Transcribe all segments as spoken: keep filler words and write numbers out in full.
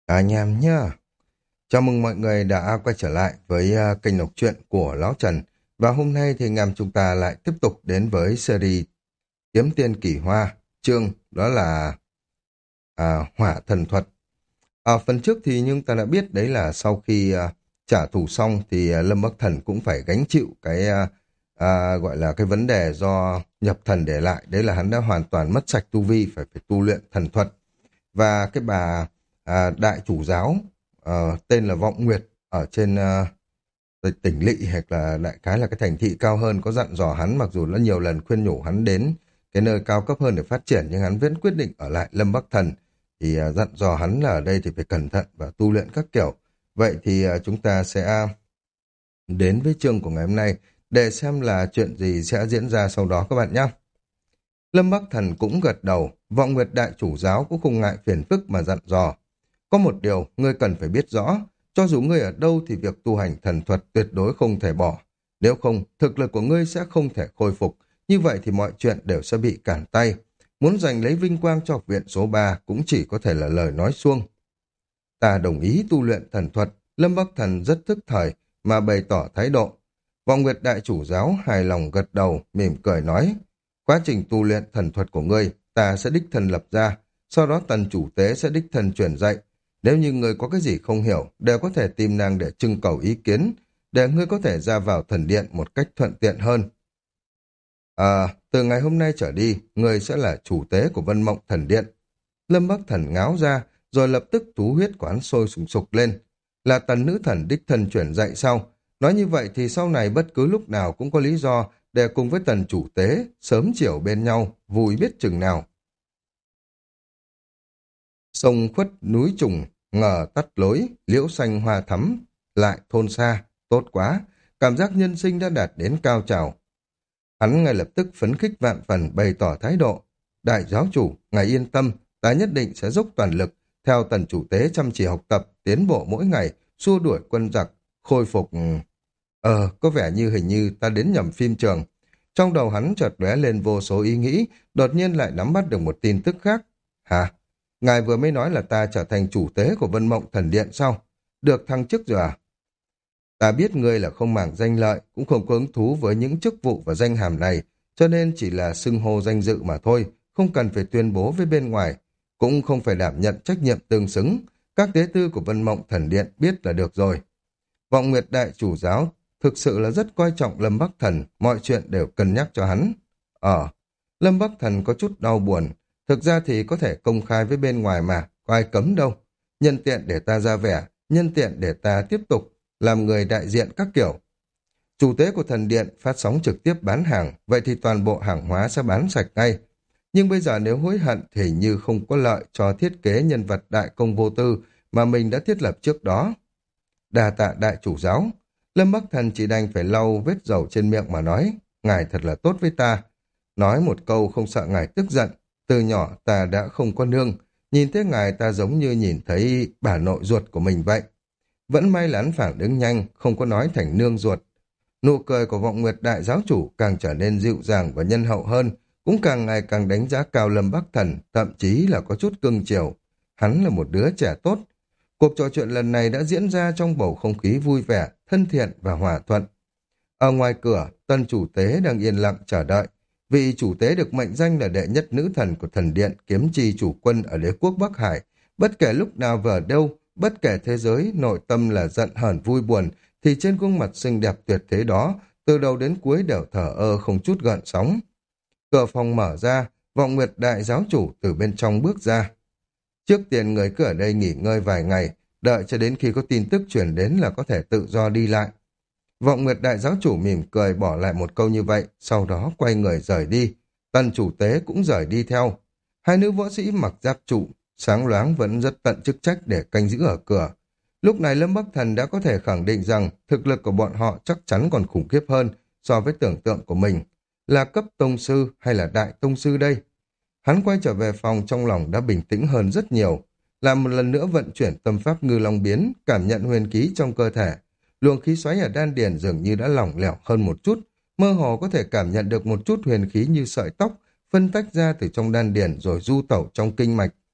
Cả anh em nhá. Chào mừng mọi người đã quay trở lại với à, kênh đọc truyện của Lão Trần. Và hôm nay thì anh em chúng ta lại tiếp tục đến với series Kiếm Tiên Kỳ Hoa. Chương đó là à, Hỏa Thần Thuật. Ở phần trước thì nhưng ta đã biết đấy là sau khi à, trả thù xong thì à, Lâm Bắc Thần cũng phải gánh chịu cái à, à, gọi là cái vấn đề do nhập thần để lại. Đấy là hắn đã hoàn toàn mất sạch tu vi, phải phải tu luyện thần thuật. Và cái bà à, đại chủ giáo ờ, tên là Vọng Nguyệt ở trên ờ, tỉnh lỵ hoặc là đại khái là cái thành thị cao hơn có dặn dò hắn, mặc dù nó nhiều lần khuyên nhủ hắn đến cái nơi cao cấp hơn để phát triển nhưng hắn vẫn quyết định ở lại Lâm Bắc Thần. Thì à, dặn dò hắn là ở đây thì phải cẩn thận và tu luyện các kiểu. Vậy thì à, chúng ta sẽ đến với chương của ngày hôm nay để xem là chuyện gì sẽ diễn ra sau đó các bạn nhé. Lâm Bắc Thần cũng gật đầu, Vọng Nguyệt Đại Chủ Giáo cũng không ngại phiền phức mà dặn dò. Có một điều, ngươi cần phải biết rõ, cho dù ngươi ở đâu thì việc tu hành thần thuật tuyệt đối không thể bỏ. Nếu không, thực lực của ngươi sẽ không thể khôi phục, như vậy thì mọi chuyện đều sẽ bị cản tay. Muốn giành lấy vinh quang cho học viện số ba cũng chỉ có thể là lời nói suông. Ta đồng ý tu luyện thần thuật, Lâm Bắc Thần rất thức thời mà bày tỏ thái độ. Vọng Nguyệt Đại Chủ Giáo hài lòng gật đầu, mỉm cười nói, quá trình tu luyện thần thuật của ngươi, ta sẽ đích thân lập ra, sau đó tần chủ tế sẽ đích thân truyền dạy. Nếu như ngươi có cái gì không hiểu, đều có thể tìm nàng để trưng cầu ý kiến, để ngươi có thể ra vào thần điện một cách thuận tiện hơn. À, từ ngày hôm nay trở đi, ngươi sẽ là chủ tế của Vân Mộng Thần Điện. Lâm Bắc Thần ngáo ra, rồi lập tức thú huyết của hắn sôi sùng sục lên. Là tần nữ thần đích thân chuyển dạy sau. Nói như vậy thì sau này bất cứ lúc nào cũng có lý do để cùng với tần chủ tế sớm chiều bên nhau, vui biết chừng nào. Sông khuất núi trùng, ngờ tắt lối, liễu xanh hoa thắm, lại thôn xa, tốt quá, cảm giác nhân sinh đã đạt đến cao trào. Hắn ngay lập tức phấn khích vạn phần bày tỏ thái độ. Đại giáo chủ, ngài yên tâm, ta nhất định sẽ dốc toàn lực, theo tần chủ tế chăm chỉ học tập, tiến bộ mỗi ngày, xua đuổi quân giặc, khôi phục... Ờ, có vẻ như hình như ta đến nhầm phim trường. Trong đầu hắn chợt lóe lên vô số ý nghĩ, đột nhiên lại nắm bắt được một tin tức khác. Hả? Ngài vừa mới nói là ta trở thành chủ tế của Vân Mộng Thần Điện sao? Được thăng chức rồi à? Ta biết ngươi là không màng danh lợi, cũng không có hứng thú với những chức vụ và danh hàm này, cho nên chỉ là xưng hô danh dự mà thôi, không cần phải tuyên bố với bên ngoài, cũng không phải đảm nhận trách nhiệm tương xứng. Các tế tư của Vân Mộng Thần Điện biết là được rồi. Vọng Nguyệt Đại Chủ Giáo thực sự là rất coi trọng Lâm Bắc Thần, mọi chuyện đều cân nhắc cho hắn. Ờ, Lâm Bắc Thần có chút đau buồn, thực ra thì có thể công khai với bên ngoài mà, có ai cấm đâu. Nhân tiện để ta ra vẻ, nhân tiện để ta tiếp tục làm người đại diện các kiểu. Chủ tế của thần điện phát sóng trực tiếp bán hàng, vậy thì toàn bộ hàng hóa sẽ bán sạch ngay. Nhưng bây giờ nếu hối hận thì hình như không có lợi cho thiết kế nhân vật đại công vô tư mà mình đã thiết lập trước đó. Đà tạ đại chủ giáo, Lâm Bắc Thần chỉ đành phải lau vết dầu trên miệng mà nói, ngài thật là tốt với ta. Nói một câu không sợ ngài tức giận, từ nhỏ ta đã không có nương, nhìn thấy ngài ta giống như nhìn thấy bà nội ruột của mình vậy. Vẫn may là hắn phản ứng nhanh, không có nói thành nương ruột. Nụ cười của Vọng Nguyệt Đại Giáo Chủ càng trở nên dịu dàng và nhân hậu hơn, cũng càng ngày càng đánh giá cao Lâm Bắc Thần, thậm chí là có chút cưng chiều. Hắn là một đứa trẻ tốt. Cuộc trò chuyện lần này đã diễn ra trong bầu không khí vui vẻ, thân thiện và hòa thuận. Ở ngoài cửa, tân chủ tế đang yên lặng chờ đợi. Vị chủ tế được mệnh danh là đệ nhất nữ thần của thần điện kiếm chi chủ quân ở đế quốc Bắc Hải. Bất kể lúc nào và ở đâu, bất kể thế giới, nội tâm là giận hờn vui buồn, thì trên gương mặt xinh đẹp tuyệt thế đó, từ đầu đến cuối đều thở ơ không chút gợn sóng. Cửa phòng mở ra, Vọng Nguyệt Đại Giáo Chủ từ bên trong bước ra. Trước tiên người cứ ở đây nghỉ ngơi vài ngày, đợi cho đến khi có tin tức chuyển đến là có thể tự do đi lại. Vọng Nguyệt Đại Giáo Chủ mỉm cười bỏ lại một câu như vậy, sau đó quay người rời đi. Tần chủ tế cũng rời đi theo. Hai nữ võ sĩ mặc giáp trụ, sáng loáng vẫn rất tận chức trách để canh giữ ở cửa. Lúc này Lâm Bắc Thần đã có thể khẳng định rằng thực lực của bọn họ chắc chắn còn khủng khiếp hơn so với tưởng tượng của mình. Là cấp tông sư hay là đại tông sư đây? Hắn quay trở về phòng trong lòng đã bình tĩnh hơn rất nhiều. Làm một lần nữa vận chuyển tâm pháp ngư long biến, cảm nhận huyền khí trong cơ thể. Luồng khí xoáy ở đan điền dường như đã lỏng lẻo hơn một chút, mơ hồ có thể cảm nhận được một chút huyền khí như sợi tóc, phân tách ra từ trong đan điền rồi du tẩu trong kinh mạch.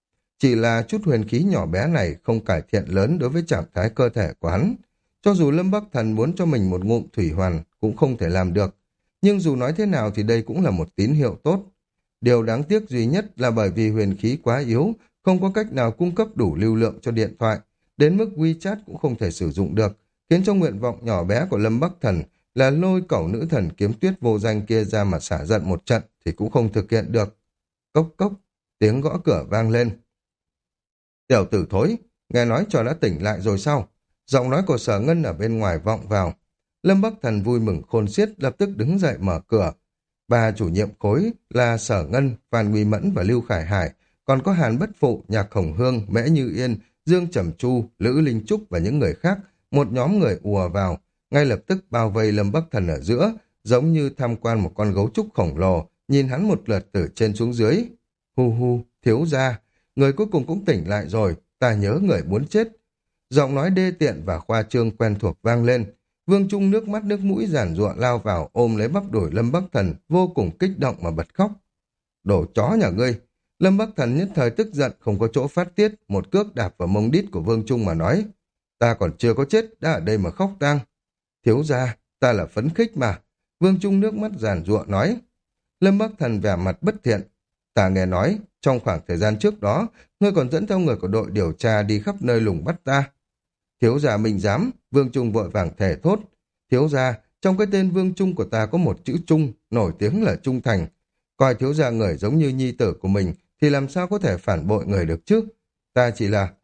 Chỉ là chút huyền khí nhỏ bé này không cải thiện lớn đối với trạng thái cơ thể của hắn. Cho dù Lâm Bắc Thần muốn cho mình một ngụm thủy hoàn cũng không thể làm được. Nhưng dù nói thế nào thì đây cũng là một tín hiệu tốt. Điều đáng tiếc duy nhất là bởi vì huyền khí quá yếu, không có cách nào cung cấp đủ lưu lượng cho điện thoại, đến mức WeChat cũng không thể sử dụng được, khiến cho nguyện vọng nhỏ bé của Lâm Bắc Thần là lôi cẩu nữ thần kiếm tuyết vô danh kia ra mà xả giận một trận thì cũng không thực hiện được. Cốc cốc, tiếng gõ cửa vang lên. Tiểu tử thối, nghe nói trò đã tỉnh lại rồi sao? Giọng nói của Sở Ngân ở bên ngoài vọng vào. Lâm Bắc Thần vui mừng khôn xiết lập tức đứng dậy mở cửa. Ba chủ nhiệm khối là Sở Ngân, Phan Nguy Mẫn và Lưu Khải Hải, còn có Hàn Bất Phụ, Nhạc Hồng Hương, Mễ Như Yên, Dương Trầm Chu, Lữ Linh Trúc và những người khác, một nhóm người ùa vào, ngay lập tức bao vây Lâm Bắc Thần ở giữa, giống như tham quan một con gấu trúc khổng lồ, nhìn hắn một lượt từ trên xuống dưới. Hu hu, thiếu gia, người cuối cùng cũng tỉnh lại rồi, ta nhớ người muốn chết. Giọng nói đê tiện và khoa trương quen thuộc vang lên. Vương Trung nước mắt nước mũi giản giụa lao vào ôm lấy bắp đùi Lâm Bắc Thần, vô cùng kích động mà bật khóc. Đồ chó nhà ngươi! Lâm Bắc Thần nhất thời tức giận không có chỗ phát tiết, một cước đạp vào mông đít của Vương Trung mà nói. Ta còn chưa có chết, đã ở đây mà khóc tang. Thiếu gia, ta là phấn khích mà. Vương Trung nước mắt giản giụa nói. Lâm Bắc Thần vẻ mặt bất thiện. Ta nghe nói, trong khoảng thời gian trước đó, ngươi còn dẫn theo người của đội điều tra đi khắp nơi lùng bắt ta. Thiếu gia mình dám, Vương Trung vội vàng thề thốt. Thiếu gia, trong cái tên Vương Trung của ta có một chữ Trung, nổi tiếng là trung thành. Coi thiếu gia người giống như nhi tử của mình, thì làm sao có thể phản bội người được chứ? Ta chỉ là...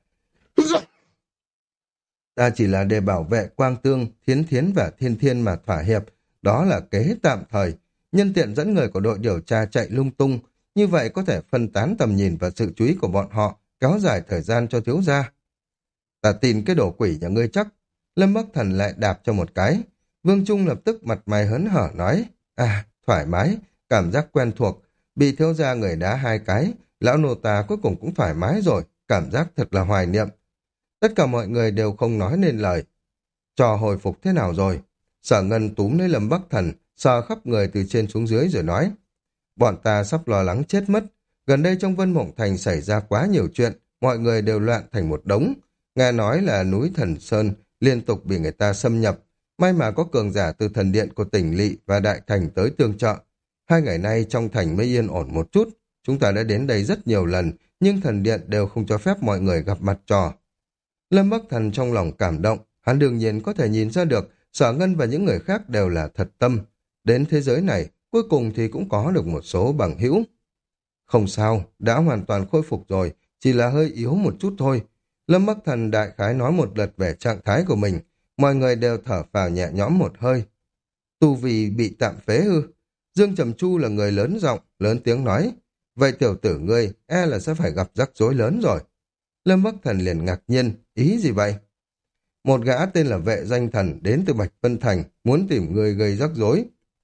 Ta chỉ là để bảo vệ Quang Tương, Thiến Thiến và Thiên Thiên mà thỏa hiệp. Đó là kế tạm thời. Nhân tiện dẫn người của đội điều tra chạy lung tung. Như vậy có thể phân tán tầm nhìn và sự chú ý của bọn họ, kéo dài thời gian cho thiếu gia. Ta tin cái đồ quỷ nhà ngươi chắc. Lâm Bắc Thần lại đạp cho một cái. Vương Trung lập tức mặt mày hớn hở nói. À, thoải mái, cảm giác quen thuộc. Bị thiếu gia người đá hai cái, lão nô ta cuối cùng cũng thoải mái rồi. Cảm giác thật là hoài niệm. Tất cả mọi người đều không nói nên lời. Trò hồi phục thế nào rồi? Sở Ngân túm lấy Lâm Bắc Thần, sờ khắp người từ trên xuống dưới rồi nói. Bọn ta sắp lo lắng chết mất. Gần đây trong Vân Mộng Thành xảy ra quá nhiều chuyện, mọi người đều loạn thành một đống. Nghe nói là núi Thần Sơn liên tục bị người ta xâm nhập. May mà có cường giả từ thần điện của tỉnh Lỵ và Đại Thành tới tương trợ. Hai ngày nay trong thành mới yên ổn một chút. Chúng ta đã đến đây rất nhiều lần, nhưng thần điện đều không cho phép mọi người gặp mặt trò. Lâm Bắc Thần trong lòng cảm động, hắn đương nhiên có thể nhìn ra được Sở Ngân và những người khác đều là thật tâm. Đến thế giới này, cuối cùng thì cũng có được một số bằng hữu. Không sao, đã hoàn toàn khôi phục rồi, chỉ là hơi yếu một chút thôi. Lâm Bắc Thần đại khái nói một lượt về trạng thái của mình, mọi người đều thở phào nhẹ nhõm một hơi. Tu vì bị tạm phế ư? Dương Trầm Chu là người lớn giọng, lớn tiếng nói. Vậy tiểu tử ngươi, e là sẽ phải gặp rắc rối lớn rồi. Lâm Bắc Thần liền ngạc nhiên, ý gì vậy? Một gã tên là Vệ Danh Thần đến từ Bạch Vân Thành, muốn tìm người gây rắc rối.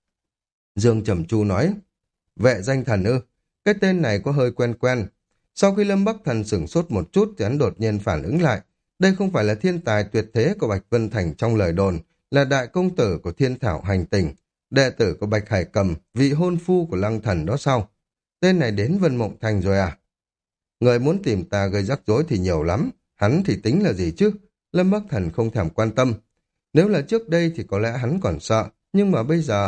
Dương Trầm Chu nói, Vệ Danh Thần ư? Cái tên này có hơi quen quen. Sau khi Lâm Bắc Thần sửng sốt một chút thì hắn đột nhiên phản ứng lại. Đây không phải là thiên tài tuyệt thế của Bạch Vân Thành trong lời đồn, là đại công tử của Thiên Thảo Hành Tình, đệ tử của Bạch Hải Cầm, vị hôn phu của Lăng Thần đó sao? Tên này đến Vân Mộng Thành rồi à? Người muốn tìm ta gây rắc rối thì nhiều lắm, hắn thì tính là gì chứ? Lâm Bắc Thần không thèm quan tâm. Nếu là trước đây thì có lẽ hắn còn sợ, nhưng mà bây giờ,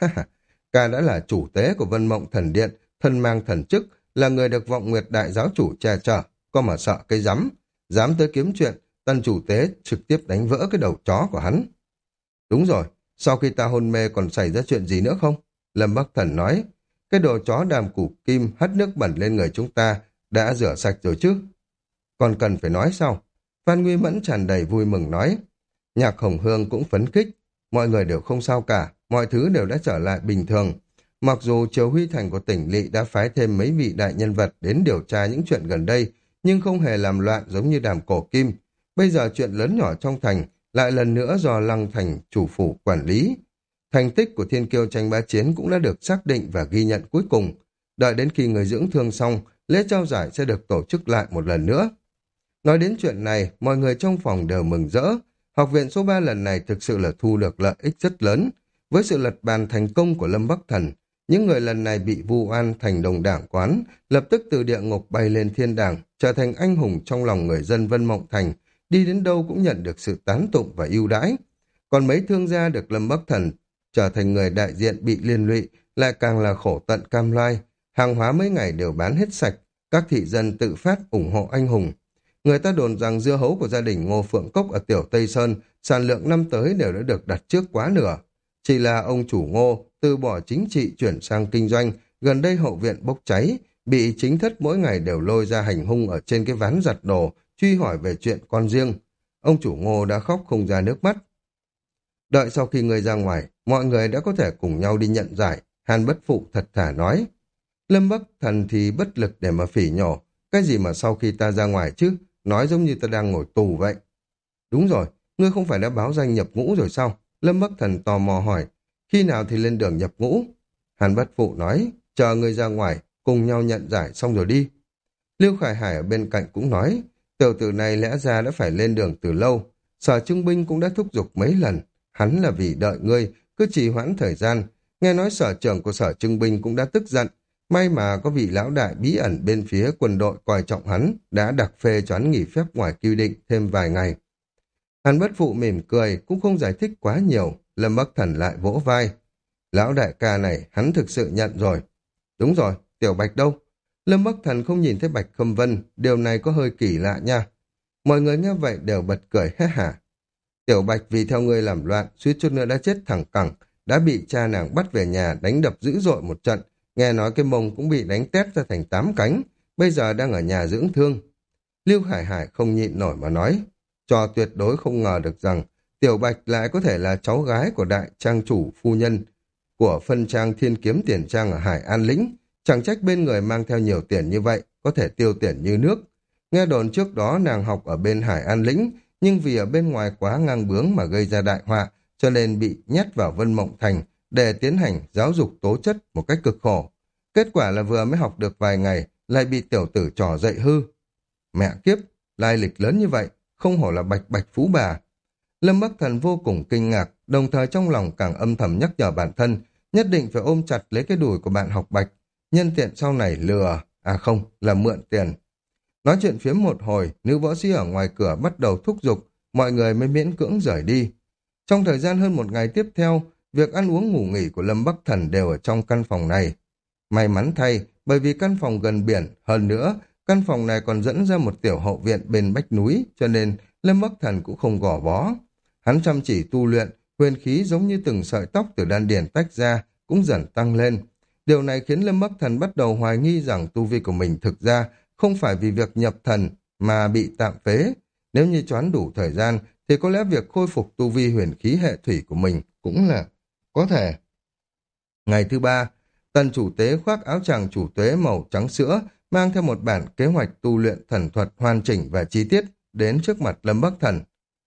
ca đã là chủ tế của Vân Mộng Thần Điện, thân mang thần chức, là người được Vọng Nguyệt Đại Giáo Chủ che chở, có mà sợ cái rắm, dám tới kiếm chuyện, tân chủ tế trực tiếp đánh vỡ cái đầu chó của hắn. Đúng rồi, sau khi ta hôn mê còn xảy ra chuyện gì nữa không? Lâm Bắc Thần nói, cái đồ chó Đàm Củ Kim hất nước bẩn lên người chúng ta, đã rửa sạch rồi chứ? Còn cần phải nói sao? Phan Nguy Mẫn tràn đầy vui mừng nói. Nhạc Hồng Hương cũng phấn khích, mọi người đều không sao cả, mọi thứ đều đã trở lại bình thường. Mặc dù Triều Huy Thành của tỉnh Lỵ đã phái thêm mấy vị đại nhân vật đến điều tra những chuyện gần đây, nhưng không hề làm loạn giống như Đàm Cổ Kim. Bây giờ chuyện lớn nhỏ trong thành lại lần nữa do Lăng Thành chủ phủ quản lý. Thành tích của Thiên Kiêu tranh bá chiến cũng đã được xác định và ghi nhận cuối cùng. Đợi đến khi người dưỡng thương xong, lễ trao giải sẽ được tổ chức lại một lần nữa. Nói đến chuyện này, mọi người trong phòng đều mừng rỡ. Học viện số ba lần này thực sự là thu được lợi ích rất lớn. Với sự lật bàn thành công của Lâm Bắc Thần, những người lần này bị vu oan thành đồng đảng quán, lập tức từ địa ngục bay lên thiên đàng, trở thành anh hùng trong lòng người dân Vân Mộng Thành, đi đến đâu cũng nhận được sự tán tụng và ưu đãi. Còn mấy thương gia được Lâm Bắc Thần trở thành người đại diện bị liên lụy, lại càng là khổ tận cam lai, hàng hóa mấy ngày đều bán hết sạch, các thị dân tự phát ủng hộ anh hùng. Người ta đồn rằng dưa hấu của gia đình Ngô Phượng Cốc ở Tiểu Tây Sơn sản lượng năm tới đều đã được đặt trước quá nửa. Chỉ là ông chủ Ngô từ bỏ chính trị chuyển sang kinh doanh, gần đây hậu viện bốc cháy, bị chính thất mỗi ngày đều lôi ra hành hung ở trên cái ván giặt đồ, truy hỏi về chuyện con riêng. Ông chủ Ngô đã khóc không ra nước mắt. Đợi sau khi người ra ngoài, mọi người đã có thể cùng nhau đi nhận giải, Hàn Bất Phụ thật thà nói. Lâm Bắc Thần thì bất lực để mà phỉ nhổ, cái gì mà sau khi ta ra ngoài chứ, nói giống như ta đang ngồi tù vậy. Đúng rồi, ngươi không phải đã báo danh nhập ngũ rồi sao? Lâm Bắc Thần tò mò hỏi, khi nào thì lên đường nhập ngũ? Hàn Bất Phụ nói, chờ ngươi ra ngoài, cùng nhau nhận giải xong rồi đi. Liêu Khải Hải ở bên cạnh cũng nói, tiểu tử này lẽ ra đã phải lên đường từ lâu, Sở Trưng Binh cũng đã thúc giục mấy lần, hắn là vì đợi ngươi, cứ trì hoãn thời gian. Nghe nói sở trưởng của Sở Trưng Binh cũng đã tức giận, may mà có vị lão đại bí ẩn bên phía quân đội coi trọng hắn, đã đặc phê cho hắn nghỉ phép ngoài quy định thêm vài ngày. Hàn Bất Phụ mỉm cười, cũng không giải thích quá nhiều, Lâm Bắc Thần lại vỗ vai. Lão đại ca này, hắn thực sự nhận rồi. Đúng rồi, Tiểu Bạch đâu? Lâm Bắc Thần không nhìn thấy Bạch Khâm Vân, điều này có hơi kỳ lạ nha. Mọi người nghe vậy đều bật cười hét hả. Tiểu Bạch vì theo ngươi làm loạn, suýt chút nữa đã chết thẳng cẳng, đã bị cha nàng bắt về nhà đánh đập dữ dội một trận, nghe nói cái mông cũng bị đánh tét ra thành tám cánh, bây giờ đang ở nhà dưỡng thương. Lưu Hải Hải không nhịn nổi mà nói, cho tuyệt đối không ngờ được rằng Tiểu Bạch lại có thể là cháu gái của đại trang chủ phu nhân của phân trang Thiên Kiếm Tiền Trang ở Hải An Lĩnh, chẳng trách bên người mang theo nhiều tiền như vậy, có thể tiêu tiền như nước. Nghe đồn trước đó nàng học ở bên Hải An Lĩnh, nhưng vì ở bên ngoài quá ngang bướng mà gây ra đại họa, cho nên bị nhét vào Vân Mộng Thành để tiến hành giáo dục tố chất một cách cực khổ. Kết quả là vừa mới học được vài ngày, lại bị tiểu tử trò dậy hư. Mẹ kiếp, lai lịch lớn như vậy, không hổ là bạch bạch phú bà. Lâm Bắc Thần vô cùng kinh ngạc, đồng thời trong lòng càng âm thầm nhắc nhở bản thân, nhất định phải ôm chặt lấy cái đùi của bạn học Bạch, nhân tiện sau này lừa, à không, là mượn tiền. Nói chuyện phiếm một hồi, nữ võ sĩ ở ngoài cửa bắt đầu thúc giục, mọi người mới miễn cưỡng rời đi. Trong thời gian hơn một ngày tiếp theo, việc ăn uống ngủ nghỉ của Lâm Bắc Thần đều ở trong căn phòng này. May mắn thay, bởi vì căn phòng gần biển, hơn nữa, căn phòng này còn dẫn ra một tiểu hậu viện bên vách núi, cho nên Lâm Bắc Thần cũng không gò bó. Hắn chăm chỉ tu luyện, huyền khí giống như từng sợi tóc từ đan điền tách ra, cũng dần tăng lên. Điều này khiến Lâm Bắc Thần bắt đầu hoài nghi rằng tu vi của mình thực ra không phải vì việc nhập thần mà bị tạm phế. Nếu như choán đủ thời gian, thì có lẽ việc khôi phục tu vi huyền khí hệ thủy của mình cũng là có thể. Ngày thứ ba, Tần chủ tế khoác áo choàng chủ tế màu trắng sữa, mang theo một bản kế hoạch tu luyện thần thuật hoàn chỉnh và chi tiết đến trước mặt Lâm Bắc Thần.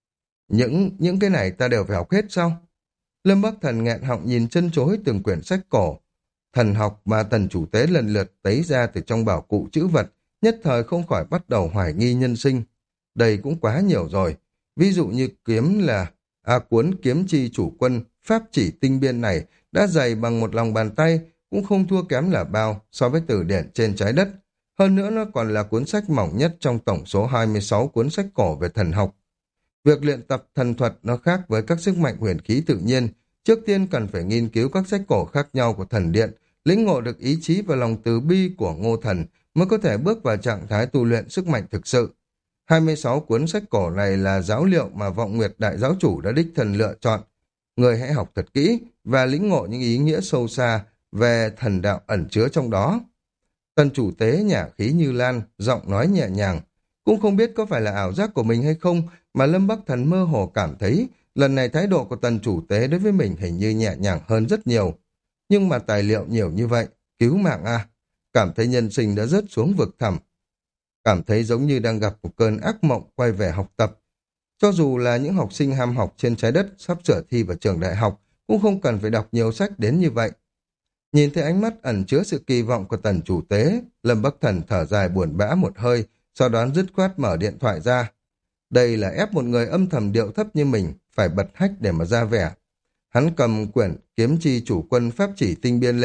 Những những cái này ta đều phải học hết sao? Lâm Bắc Thần nghẹn họng nhìn chân chối từng quyển sách cổ. Thần học mà Tần chủ tế lần lượt tấy ra từ trong bảo cụ chữ vật, nhất thời không khỏi bắt đầu hoài nghi nhân sinh. Đây cũng quá nhiều rồi. Ví dụ như kiếm là A cuốn kiếm chi chủ quân, pháp chỉ tinh biên này đã dày bằng một lòng bàn tay, cũng không thua kém là bao so với từ điển trên trái đất. Hơn nữa nó còn là cuốn sách mỏng nhất trong tổng số hai mươi sáu cuốn sách cổ về thần học. Việc luyện tập thần thuật nó khác với các sức mạnh huyền khí tự nhiên. Trước tiên cần phải nghiên cứu các sách cổ khác nhau của thần điện, lĩnh ngộ được ý chí và lòng từ bi của Ngô Thần mới có thể bước vào trạng thái tu luyện sức mạnh thực sự. hai mươi sáu cuốn sách cổ này là giáo liệu mà Vọng Nguyệt Đại Giáo Chủ đã đích thân lựa chọn. Người hãy học thật kỹ và lĩnh ngộ những ý nghĩa sâu xa về thần đạo ẩn chứa trong đó. Tần chủ tế nhả khí như lan, giọng nói nhẹ nhàng. Cũng không biết có phải là ảo giác của mình hay không, mà Lâm Bắc Thần mơ hồ cảm thấy lần này thái độ của tần chủ tế đối với mình hình như nhẹ nhàng hơn rất nhiều. Nhưng mà tài liệu nhiều như vậy, cứu mạng à, cảm thấy nhân sinh đã rớt xuống vực thẳm. Cảm thấy giống như đang gặp một cơn ác mộng quay về học tập. Cho dù là những học sinh ham học trên trái đất sắp sửa thi vào trường đại học, cũng không cần phải đọc nhiều sách đến như vậy. Nhìn thấy ánh mắt ẩn chứa sự kỳ vọng của tần chủ tế, Lâm Bắc Thần thở dài buồn bã một hơi, sau đó dứt khoát mở điện thoại ra. Đây là ép một người âm thầm điệu thấp như mình, phải bật hách để mà ra vẻ. Hắn cầm quyển kiếm chi chủ quân pháp chỉ tinh biên lên,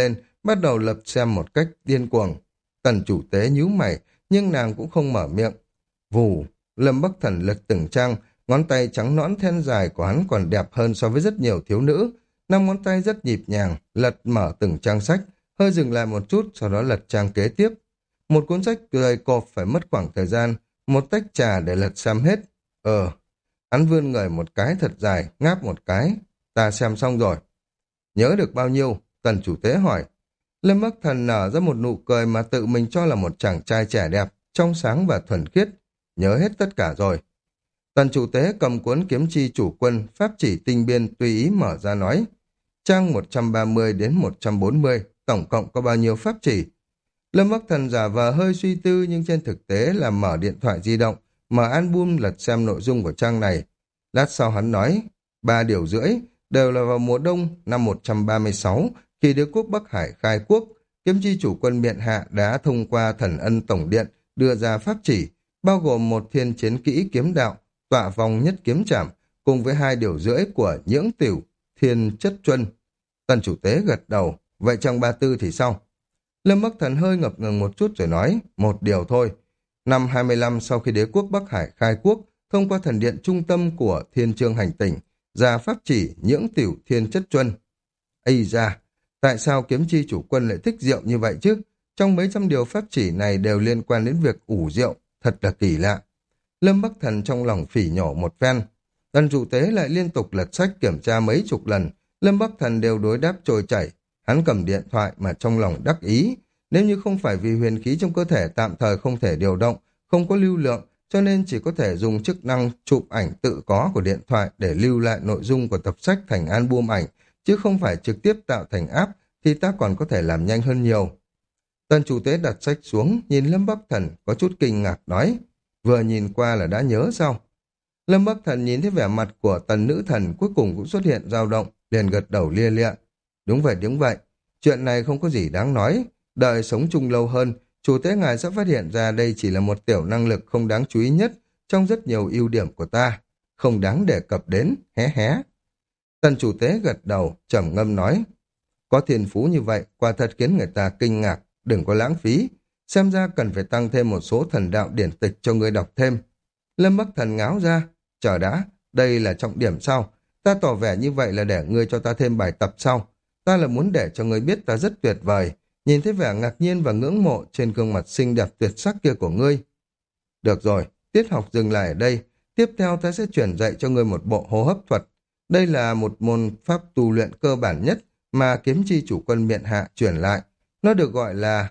bắt đầu lật xem một cách điên cuồng. Tần chủ tế nhíu mày, nhưng nàng cũng không mở miệng. Vù, Lâm Bắc Thần lật từng trang, ngón tay trắng nõn thon dài của hắn còn đẹp hơn so với rất nhiều thiếu nữ. Năm ngón tay rất nhịp nhàng, lật mở từng trang sách, hơi dừng lại một chút, sau đó lật trang kế tiếp. Một cuốn sách dày cộp phải mất khoảng thời gian, một tách trà để lật xem hết. Ờ, hắn vươn người một cái thật dài, ngáp một cái. Ta xem xong rồi. Nhớ được bao nhiêu? Tần chủ tế hỏi. Lâm Bắc Thần nở ra một nụ cười mà tự mình cho là một chàng trai trẻ đẹp, trong sáng và thuần khiết. Nhớ hết tất cả rồi. Tần chủ tế cầm cuốn kiếm chi chủ quân, pháp chỉ tinh biên tùy ý mở ra nói. Trang một trăm ba mươi đến một trăm bốn mươi, tổng cộng có bao nhiêu pháp chỉ? Lâm Bắc Thần giả vờ hơi suy tư nhưng trên thực tế là mở điện thoại di động, mở album lật xem nội dung của trang này. Lát sau hắn nói, ba điều rưỡi, đều là vào mùa đông năm một trăm ba mươi sáu, khi đế quốc Bắc Hải khai quốc, kiếm chi chủ quân miện hạ đã thông qua thần ân tổng điện đưa ra pháp chỉ, bao gồm một thiên chiến kỹ kiếm đạo, tọa vòng nhất kiếm trảm, cùng với hai điều rưỡi của nhưỡng tiểu, thiên chất chuân. Tần chủ tế gật đầu, vậy trong ba tư thì sao? Lâm Bắc Thần hơi ngập ngừng một chút rồi nói, một điều thôi. Năm hai mươi lăm sau khi đế quốc Bắc Hải khai quốc, thông qua thần điện trung tâm của thiên trương hành tỉnh, ra pháp chỉ nhưỡng tiểu thiên chất chuân. Ây da, tại sao kiếm chi chủ quân lại thích rượu như vậy chứ? Trong mấy trăm điều pháp chỉ này đều liên quan đến việc ủ rượu, thật là kỳ lạ. Lâm Bắc Thần trong lòng phỉ nhổ một phen. Tần chủ tế lại liên tục lật sách kiểm tra mấy chục lần, Lâm Bắc Thần đều đối đáp trôi chảy. Hắn cầm điện thoại mà trong lòng đắc ý. Nếu như không phải vì huyền khí trong cơ thể tạm thời không thể điều động, không có lưu lượng, cho nên chỉ có thể dùng chức năng chụp ảnh tự có của điện thoại để lưu lại nội dung của tập sách thành album ảnh, chứ không phải trực tiếp tạo thành app, thì ta còn có thể làm nhanh hơn nhiều. Tần chủ tế đặt sách xuống, nhìn Lâm Bắc Thần có chút kinh ngạc nói, vừa nhìn qua là đã nhớ sao? Lâm Bắc Thần nhìn thấy vẻ mặt của tần nữ thần cuối cùng cũng xuất hiện dao động, liền gật đầu lia lịa. Đúng vậy, đúng vậy, chuyện này không có gì đáng nói, đợi sống chung lâu hơn, chủ tế ngài sẽ phát hiện ra đây chỉ là một tiểu năng lực không đáng chú ý nhất trong rất nhiều ưu điểm của ta, không đáng đề cập đến, hé hé. Tần chủ tế gật đầu, trầm ngâm nói, có thiên phú như vậy, quả thật khiến người ta kinh ngạc, đừng có lãng phí, xem ra cần phải tăng thêm một số thần đạo điển tịch cho người đọc thêm. Lâm Bắc Thần ngáo ra, chờ đã, đây là trọng điểm sao? Ta tỏ vẻ như vậy là để ngươi cho ta thêm bài tập sao? Ta là muốn để cho ngươi biết ta rất tuyệt vời. Nhìn thấy vẻ ngạc nhiên và ngưỡng mộ trên gương mặt xinh đẹp tuyệt sắc kia của ngươi. Được rồi, tiết học dừng lại ở đây. Tiếp theo ta sẽ truyền dạy cho ngươi một bộ hô hấp thuật. Đây là một môn pháp tu luyện cơ bản nhất mà kiếm chi chủ quân miện hạ truyền lại. Nó được gọi là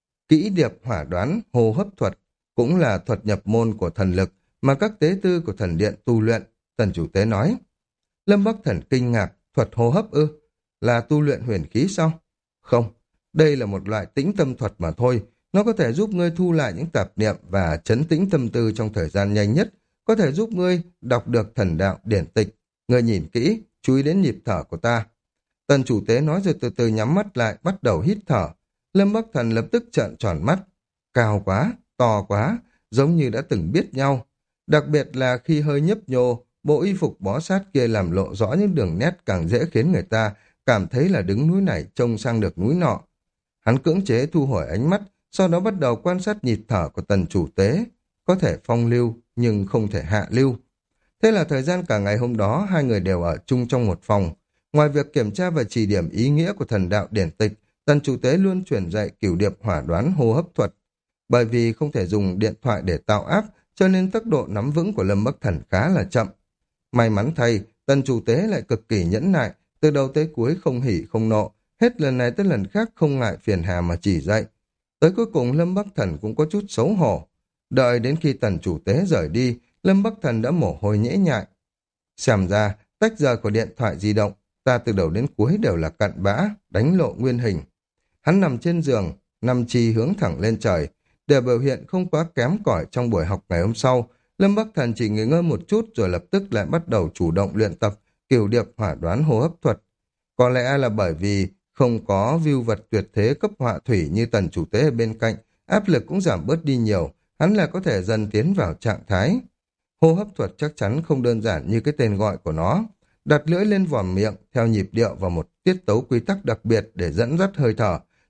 kỹ điệp hỏa đoán hô hấp thuật, cũng là thuật nhập môn của thần lực mà các tế tư của thần điện tu luyện. Tần chủ tế nói. Lâm Bắc Thần kinh ngạc, thuật hô hấp ư? Là tu luyện huyền khí sao? Không, đây là một loại tĩnh tâm thuật mà thôi. Nó có thể giúp ngươi thu lại những tạp niệm và trấn tĩnh tâm tư trong thời gian nhanh nhất, có thể giúp ngươi đọc được thần đạo điển tịch. Ngươi nhìn kỹ, chú ý đến nhịp thở của ta. Tần chủ tế nói rồi từ từ nhắm mắt lại, bắt đầu hít thở. Lâm Bắc Thần lập tức trợn tròn mắt. Cao quá, to quá, giống như đã từng biết nhau. Đặc biệt là khi hơi nhấp nhô, bộ y phục bó sát kia làm lộ rõ những đường nét càng dễ khiến người ta cảm thấy là đứng núi này trông sang được núi nọ. Hắn cưỡng chế thu hồi ánh mắt, sau đó bắt đầu quan sát nhịp thở của tần chủ tế. Có thể phong lưu, nhưng không thể hạ lưu. Thế là thời gian cả ngày hôm đó, hai người đều ở chung trong một phòng. Ngoài việc kiểm tra và chỉ điểm ý nghĩa của thần đạo điển tịch, tần chủ tế luôn truyền dạy cửu điệp hỏa đoán hô hấp thuật. Bởi vì không thể dùng điện thoại để tạo áp, cho nên tốc độ nắm vững của Lâm Bắc Thần khá là chậm. May mắn thay, tần chủ tế lại cực kỳ nhẫn nại, từ đầu tới cuối không hỉ không nộ, hết lần này tới lần khác không ngại phiền hà mà chỉ dạy. Tới cuối cùng Lâm Bắc Thần cũng có chút xấu hổ. Đợi đến khi tần chủ tế rời đi, Lâm Bắc Thần đã mồ hôi nhễ nhại. Xem ra, tách rời của điện thoại di động, ta từ đầu đến cuối đều là cặn bã, đánh lộ nguyên hình. Hắn nằm trên giường, nằm chi hướng thẳng lên trời. Để biểu hiện không quá kém cỏi trong buổi học ngày hôm sau, Lâm Bắc Thần chỉ nghỉ ngơi một chút rồi lập tức lại bắt đầu chủ động luyện tập cửu điệp hỏa đoán hô hấp thuật. Có lẽ là bởi vì không có view vật tuyệt thế cấp họa thủy như tần chủ tế ở bên cạnh, áp lực cũng giảm bớt đi nhiều, hắn là có thể dần tiến vào trạng thái. Hô hấp thuật chắc chắn không đơn giản như cái tên gọi của nó. Đặt lưỡi lên vòm miệng theo nhịp điệu và một tiết tấu quy tắc đặc biệt để dẫn dắt hơi thở,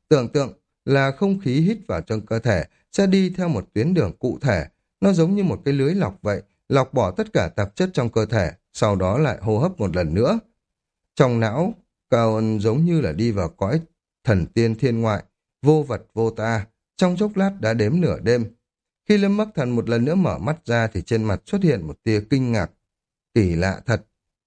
Tưởng tượng là không khí hít vào trong cơ thể sẽ đi theo một tuyến đường cụ thể. Nó giống như một cái lưới lọc vậy, lọc bỏ tất cả tạp chất trong cơ thể, sau đó lại hô hấp một lần nữa. Trong não, Cao Ân giống như là đi vào cõi thần tiên thiên ngoại, vô vật vô ta, trong chốc lát đã đếm nửa đêm. Khi Lâm Bắc Thần một lần nữa mở mắt ra thì trên mặt xuất hiện một tia kinh ngạc. Kỳ lạ thật.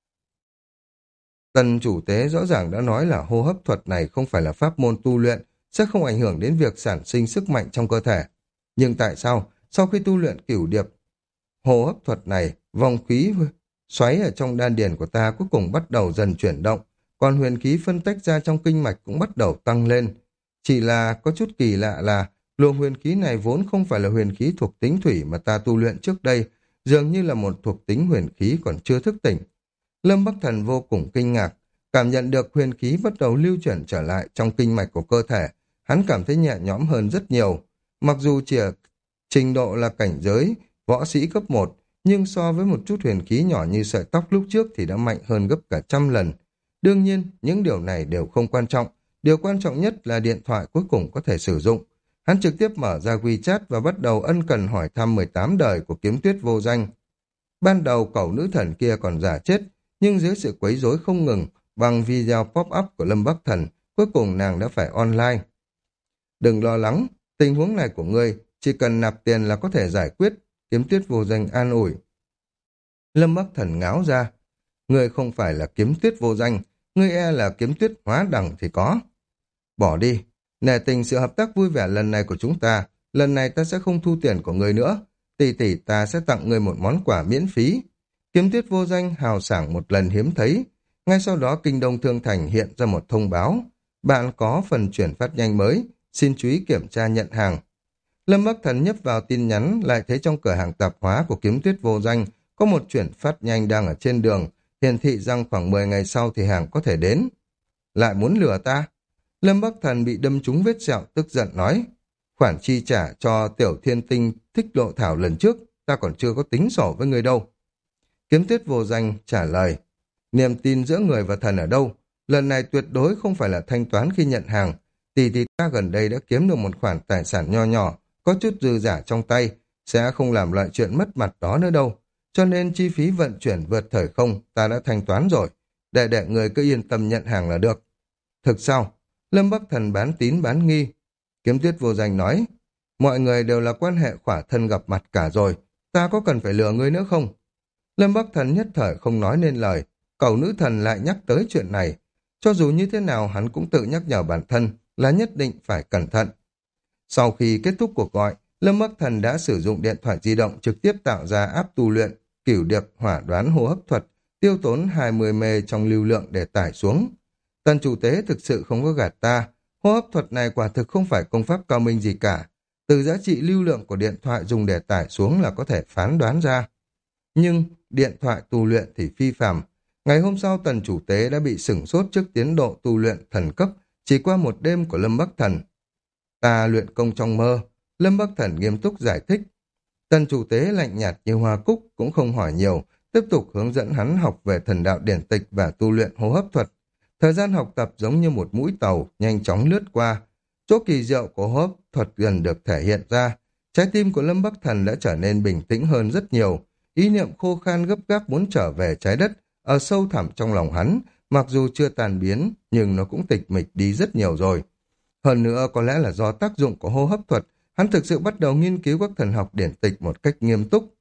Tần chủ tế rõ ràng đã nói là hô hấp thuật này không phải là pháp môn tu luyện, sẽ không ảnh hưởng đến việc sản sinh sức mạnh trong cơ thể. Nhưng tại sao, sau khi tu luyện cửu điệp, hô hấp thuật này, vòng khí xoáy ở trong đan điền của ta cuối cùng bắt đầu dần chuyển động, còn huyền khí phân tách ra trong kinh mạch cũng bắt đầu tăng lên. Chỉ là có chút kỳ lạ là luồng huyền khí này vốn không phải là huyền khí thuộc tính thủy mà ta tu luyện trước đây, dường như là một thuộc tính huyền khí còn chưa thức tỉnh. Lâm Bắc Thần vô cùng kinh ngạc, cảm nhận được huyền khí bắt đầu lưu chuyển trở lại trong kinh mạch của cơ thể, hắn cảm thấy nhẹ nhõm hơn rất nhiều. Mặc dù chỉ ở trình độ là cảnh giới võ sĩ cấp một, nhưng so với một chút huyền khí nhỏ như sợi tóc lúc trước thì đã mạnh hơn gấp cả trăm lần. Đương nhiên, những điều này đều không quan trọng, điều quan trọng nhất là điện thoại cuối cùng có thể sử dụng. Hắn trực tiếp mở ra WeChat và bắt đầu ân cần hỏi thăm mười tám đời của kiếm tuyết vô danh. Ban đầu cẩu nữ thần kia còn giả chết, nhưng dưới sự quấy rối không ngừng bằng video pop-up của Lâm Bắc Thần, cuối cùng nàng đã phải online. Đừng lo lắng, tình huống này của ngươi, chỉ cần nạp tiền là có thể giải quyết, kiếm tuyết vô danh an ủi. Lâm Bắc Thần ngáo ra, ngươi không phải là kiếm tuyết vô danh, ngươi e là kiếm tuyết hóa đẳng thì có. Bỏ đi, nể tình sự hợp tác vui vẻ lần này của chúng ta, lần này ta sẽ không thu tiền của ngươi nữa, tỷ tỷ ta sẽ tặng ngươi một món quà miễn phí. Kiếm tuyết vô danh hào sảng một lần hiếm thấy. Ngay sau đó Kinh Đông Thương Thành hiện ra một thông báo. Bạn có phần chuyển phát nhanh mới, xin chú ý kiểm tra nhận hàng. Lâm Bắc Thần nhấp vào tin nhắn lại thấy trong cửa hàng tạp hóa của kiếm tuyết vô danh có một chuyển phát nhanh đang ở trên đường, hiển thị rằng khoảng mười ngày sau thì hàng có thể đến. Lại muốn lừa ta? Lâm Bắc Thần bị đâm trúng vết sẹo tức giận nói. Khoản chi trả cho tiểu thiên tinh thích lộ thảo lần trước, ta còn chưa có tính sổ với người đâu. Kiếm tuyết vô danh trả lời. Niềm tin giữa người và thần ở đâu? Lần này tuyệt đối không phải là thanh toán khi nhận hàng. Tỷ tỷ ta gần đây đã kiếm được một khoản tài sản nho nhỏ, có chút dư giả trong tay, sẽ không làm loại chuyện mất mặt đó nữa đâu. Cho nên chi phí vận chuyển vượt thời không ta đã thanh toán rồi. Để để người cứ yên tâm nhận hàng là được. Thực sao? Lâm Bắc Thần bán tín bán nghi. Kiếm tuyết vô danh nói. Mọi người đều là quan hệ khỏa thân gặp mặt cả rồi. Ta có cần phải lừa ngươi nữa không? Lâm Bắc Thần nhất thời không nói nên lời. Cẩu nữ thần lại nhắc tới chuyện này. Cho dù như thế nào hắn cũng tự nhắc nhở bản thân là nhất định phải cẩn thận. Sau khi kết thúc cuộc gọi, Lâm Bắc Thần đã sử dụng điện thoại di động trực tiếp tạo ra app tu luyện cửu điệp hỏa đoán hô hấp thuật, tiêu tốn hai mươi mê trong lưu lượng để tải xuống. Tần chủ tế thực sự không có gạt ta, hô hấp thuật này quả thực không phải công pháp cao minh gì cả. Từ giá trị lưu lượng của điện thoại dùng để tải xuống là có thể phán đoán ra. Nhưng điện thoại tu luyện thì phi phàm. Ngày hôm sau tần chủ tế đã bị sửng sốt trước tiến độ tu luyện thần cấp chỉ qua một đêm của Lâm Bắc Thần. Ta luyện công trong mơ, Lâm Bắc Thần nghiêm túc giải thích. Tần chủ tế lạnh nhạt như hoa cúc cũng không hỏi nhiều, tiếp tục hướng dẫn hắn học về thần đạo điển tịch và tu luyện hô hấp thuật. Thời gian học tập giống như một mũi tàu nhanh chóng lướt qua. Chỗ kỳ diệu của hô hấp thuật gần được thể hiện ra. Trái tim của Lâm Bắc Thần đã trở nên bình tĩnh hơn rất nhiều. Ý niệm khô khan gấp gáp muốn trở về trái đất ở sâu thẳm trong lòng hắn, mặc dù chưa tàn biến nhưng nó cũng tịch mịch đi rất nhiều rồi. Hơn nữa có lẽ là do tác dụng của hô hấp thuật, hắn thực sự bắt đầu nghiên cứu các thần học điển tịch một cách nghiêm túc.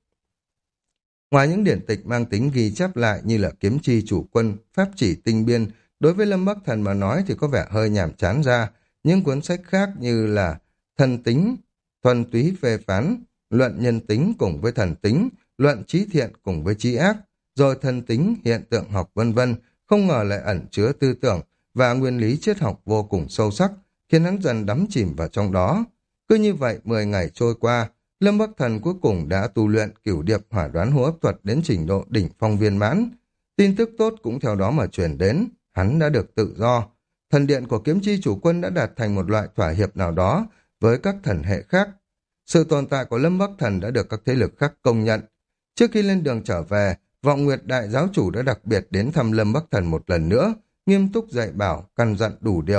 Ngoài những điển tịch mang tính ghi chép lại như là kiếm chi chủ quân, pháp chỉ tinh biên, đối với Lâm Bắc Thần mà nói thì có vẻ hơi nhàm chán ra. Những cuốn sách khác như là thần tính, thuần túy phê phán, luận nhân tính cùng với thần tính, luận trí thiện cùng với trí ác, rồi thần tính, hiện tượng học vân vân, không ngờ lại ẩn chứa tư tưởng và nguyên lý triết học vô cùng sâu sắc, khiến hắn dần đắm chìm vào trong đó. Cứ như vậy, mười ngày trôi qua, Lâm Bắc Thần cuối cùng đã tu luyện cửu điệp hỏa đoán hô hấp thuật đến trình độ đỉnh phong viên mãn. Tin tức tốt cũng theo đó mà truyền đến, hắn đã được tự do. Thần điện của kiếm chi chủ quân đã đạt thành một loại thỏa hiệp nào đó với các thần hệ khác. Sự tồn tại của Lâm Bắc Thần đã được các thế lực khác công nhận. Trước khi lên đường trở về, Vọng Nguyệt Đại Giáo Chủ đã đặc biệt đến thăm Lâm Bắc Thần một lần nữa, nghiêm túc dạy bảo, căn dặn đủ điều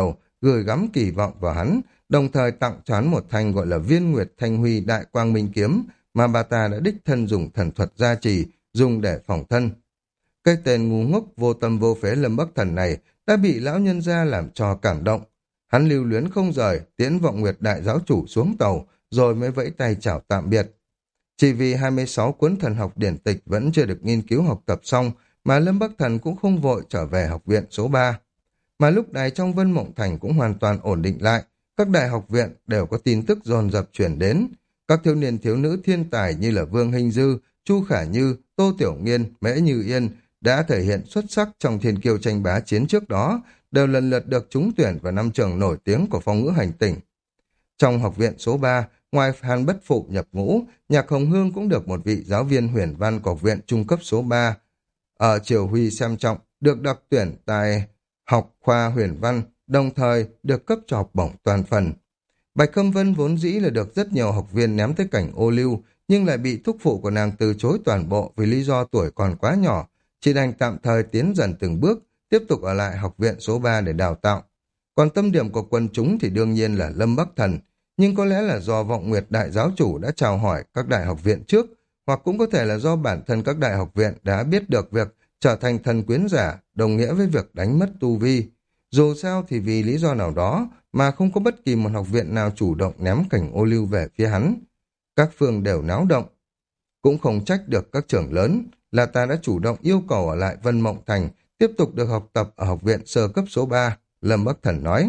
gửi gắm kỳ vọng vào hắn, đồng thời tặng cho hắn một thanh gọi là Viên Nguyệt Thanh Huy Đại Quang Minh Kiếm mà bà ta đã đích thân dùng thần thuật gia trì, dùng để phòng thân. Cái tên ngu ngốc vô tâm vô phế Lâm Bắc Thần này đã bị lão nhân gia làm cho cảm động. Hắn lưu luyến không rời, tiễn Vọng Nguyệt Đại Giáo Chủ xuống tàu, rồi mới vẫy tay chào tạm biệt. Chỉ vì hai mươi sáu cuốn thần học điển tịch vẫn chưa được nghiên cứu học tập xong, mà Lâm Bắc Thần cũng không vội trở về học viện số ba. Mà lúc này trong Vân Mộng Thành cũng hoàn toàn ổn định lại, các đại học viện đều có tin tức dồn dập chuyển đến. Các thiếu niên thiếu nữ thiên tài như là Vương Hinh Dư, Chu Khả Như, Tô Tiểu Nghiên, Mễ Như Yên đã thể hiện xuất sắc trong thiên kiêu tranh bá chiến trước đó, đều lần lượt được trúng tuyển vào năm trường nổi tiếng của phong ngữ hành tỉnh. Trong học viện số ba, ngoài Hàn Bất Phụ nhập ngũ, Nhạc Hồng Hương cũng được một vị giáo viên huyền văn của học viện trung cấp số ba ở Triều Huy xem trọng, được đặc tuyển tại học khoa huyền văn, đồng thời được cấp cho học bổng toàn phần. Bạch Khâm Vân vốn dĩ là được rất nhiều học viên ném tới cảnh ô lưu, nhưng lại bị thúc phụ của nàng từ chối toàn bộ vì lý do tuổi còn quá nhỏ, chỉ đành tạm thời tiến dần từng bước, tiếp tục ở lại học viện số ba để đào tạo. Còn tâm điểm của quân chúng thì đương nhiên là Lâm Bắc Thần, nhưng có lẽ là do Vọng Nguyệt Đại Giáo Chủ đã chào hỏi các đại học viện trước, hoặc cũng có thể là do bản thân các đại học viện đã biết được việc trở thành thần quyến giả đồng nghĩa với việc đánh mất tu vi. Dù sao thì vì lý do nào đó mà không có bất kỳ một học viện nào chủ động ném cảnh ô lưu về phía hắn. Các phương đều náo động. Cũng không trách được các trưởng lớn là ta đã chủ động yêu cầu ở lại Vân Mộng Thành tiếp tục được học tập ở học viện sơ cấp số ba, Lâm Bắc Thần nói.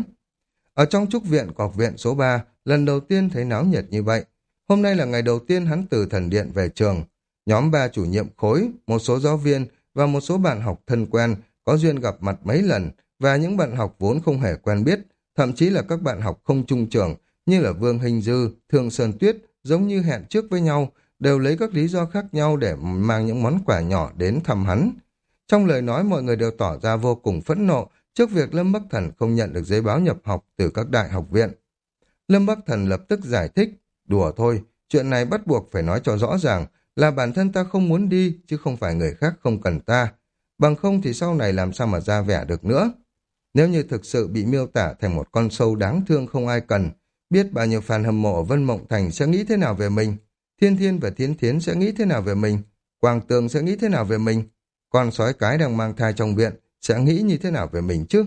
Ở trong trúc viện của học viện số ba, lần đầu tiên thấy náo nhiệt như vậy. Hôm nay là ngày đầu tiên hắn từ thần điện về trường. Nhóm ba chủ nhiệm khối, một số giáo viên và một số bạn học thân quen có duyên gặp mặt mấy lần, và những bạn học vốn không hề quen biết, thậm chí là các bạn học không chung trường như là Vương Hình Dư, Thường Sơn Tuyết, giống như hẹn trước với nhau, đều lấy các lý do khác nhau để mang những món quà nhỏ đến thăm hắn. Trong lời nói mọi người đều tỏ ra vô cùng phẫn nộ trước việc Lâm Bắc Thần không nhận được giấy báo nhập học từ các đại học viện. Lâm Bắc Thần lập tức giải thích, đùa thôi, chuyện này bắt buộc phải nói cho rõ ràng, là bản thân ta không muốn đi, chứ không phải người khác không cần ta. Bằng không thì sau này làm sao mà ra vẻ được nữa. Nếu như thực sự bị miêu tả thành một con sâu đáng thương không ai cần, biết bao nhiêu fan hâm mộ ở Vân Mộng Thành sẽ nghĩ thế nào về mình, Thiên Thiên và Thiến Thiến sẽ nghĩ thế nào về mình, Quang Tường sẽ nghĩ thế nào về mình, con sói cái đang mang thai trong viện sẽ nghĩ như thế nào về mình chứ.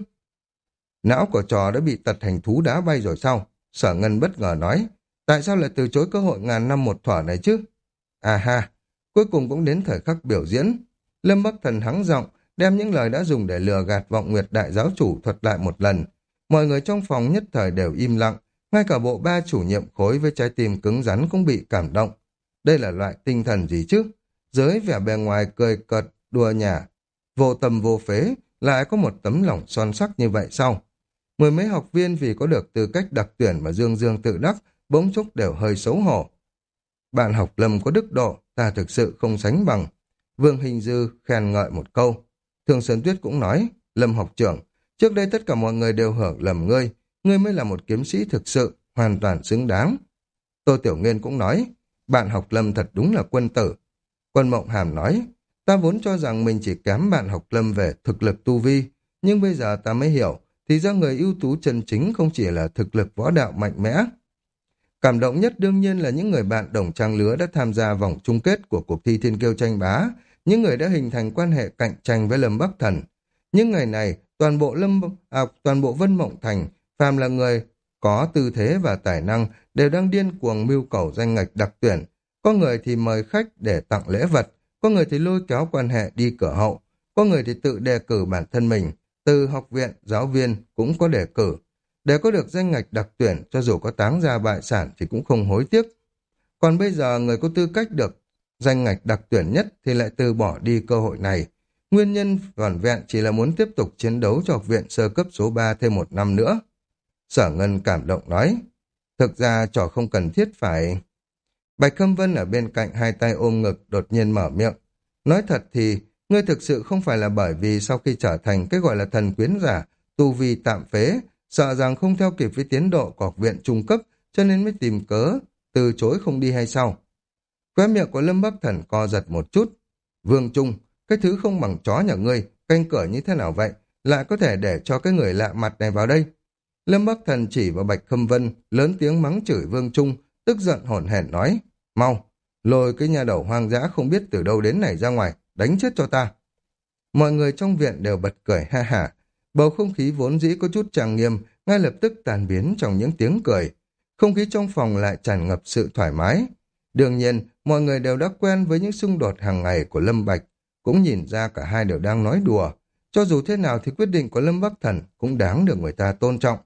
Não của trò đã bị tật hành thú đá bay rồi sao? Sở Ngân bất ngờ nói, tại sao lại từ chối cơ hội ngàn năm một thỏa này chứ? À ha, cuối cùng cũng đến thời khắc biểu diễn. Lâm Bắc Thần hắng giọng, đem những lời đã dùng để lừa gạt Vọng Nguyệt Đại Giáo Chủ thuật lại một lần. Mọi người trong phòng nhất thời đều im lặng, ngay cả bộ ba chủ nhiệm khối với trái tim cứng rắn cũng bị cảm động. Đây là loại tinh thần gì chứ? Dưới vẻ bề ngoài cười cợt, đùa nhả, vô tâm vô phế, lại có một tấm lòng son sắc như vậy sao? Mười mấy học viên vì có được tư cách đặc tuyển mà dương dương tự đắc, bỗng chốc đều hơi xấu hổ. Bạn học Lâm có đức độ, ta thực sự không sánh bằng. Vương Hình Dư khen ngợi một câu. Thường Sơn Tuyết cũng nói, Lâm học trưởng, trước đây tất cả mọi người đều hưởng lầm ngươi, ngươi mới là một kiếm sĩ thực sự, hoàn toàn xứng đáng. Tô Tiểu Nghiên cũng nói, bạn học Lâm thật đúng là quân tử. Quân Mộng Hàm nói, ta vốn cho rằng mình chỉ kém bạn học Lâm về thực lực tu vi, nhưng bây giờ ta mới hiểu, thì ra người ưu tú chân chính không chỉ là thực lực võ đạo mạnh mẽ. Cảm động nhất đương nhiên là những người bạn đồng trang lứa đã tham gia vòng chung kết của cuộc thi thiên kiêu tranh bá, những người đã hình thành quan hệ cạnh tranh với Lâm Bắc Thần. Những ngày này, toàn bộ Lâm à, toàn bộ Vân Mộng Thành, phàm là người có tư thế và tài năng đều đang điên cuồng mưu cầu danh ngạch đặc tuyển. Có người thì mời khách để tặng lễ vật, có người thì lôi kéo quan hệ đi cửa hậu, có người thì tự đề cử bản thân mình, từ học viện, giáo viên cũng có đề cử. Để có được danh ngạch đặc tuyển, cho dù có táng ra bại sản thì cũng không hối tiếc. Còn bây giờ người có tư cách được danh ngạch đặc tuyển nhất thì lại từ bỏ đi cơ hội này. Nguyên nhân vỏn vẹn chỉ là muốn tiếp tục chiến đấu cho học viện sơ cấp số ba thêm một năm nữa. Sở Ngân cảm động nói, thực ra trò không cần thiết phải... Bạch Khâm Vân ở bên cạnh hai tay ôm ngực đột nhiên mở miệng. Nói thật thì, ngươi thực sự không phải là bởi vì sau khi trở thành cái gọi là thần quyến giả, tu vi tạm phế, sợ rằng không theo kịp với tiến độ của học viện trung cấp, cho nên mới tìm cớ, từ chối không đi hay sao? Khóe miệng của Lâm Bắc Thần co giật một chút. Vương Trung, cái thứ không bằng chó nhà ngươi, canh cửa như thế nào vậy? Lại có thể để cho cái người lạ mặt này vào đây? Lâm Bắc Thần chỉ vào Bạch Khâm Vân, lớn tiếng mắng chửi Vương Trung, tức giận hổn hển nói, mau, lôi cái nhà đầu hoang dã không biết từ đâu đến này ra ngoài, đánh chết cho ta. Mọi người trong viện đều bật cười ha hả, bầu không khí vốn dĩ có chút trang nghiêm, ngay lập tức tan biến trong những tiếng cười. Không khí trong phòng lại tràn ngập sự thoải mái. Đương nhiên, mọi người đều đã quen với những xung đột hàng ngày của Lâm Bạch, cũng nhìn ra cả hai đều đang nói đùa. Cho dù thế nào thì quyết định của Lâm Bắc Thần cũng đáng được người ta tôn trọng.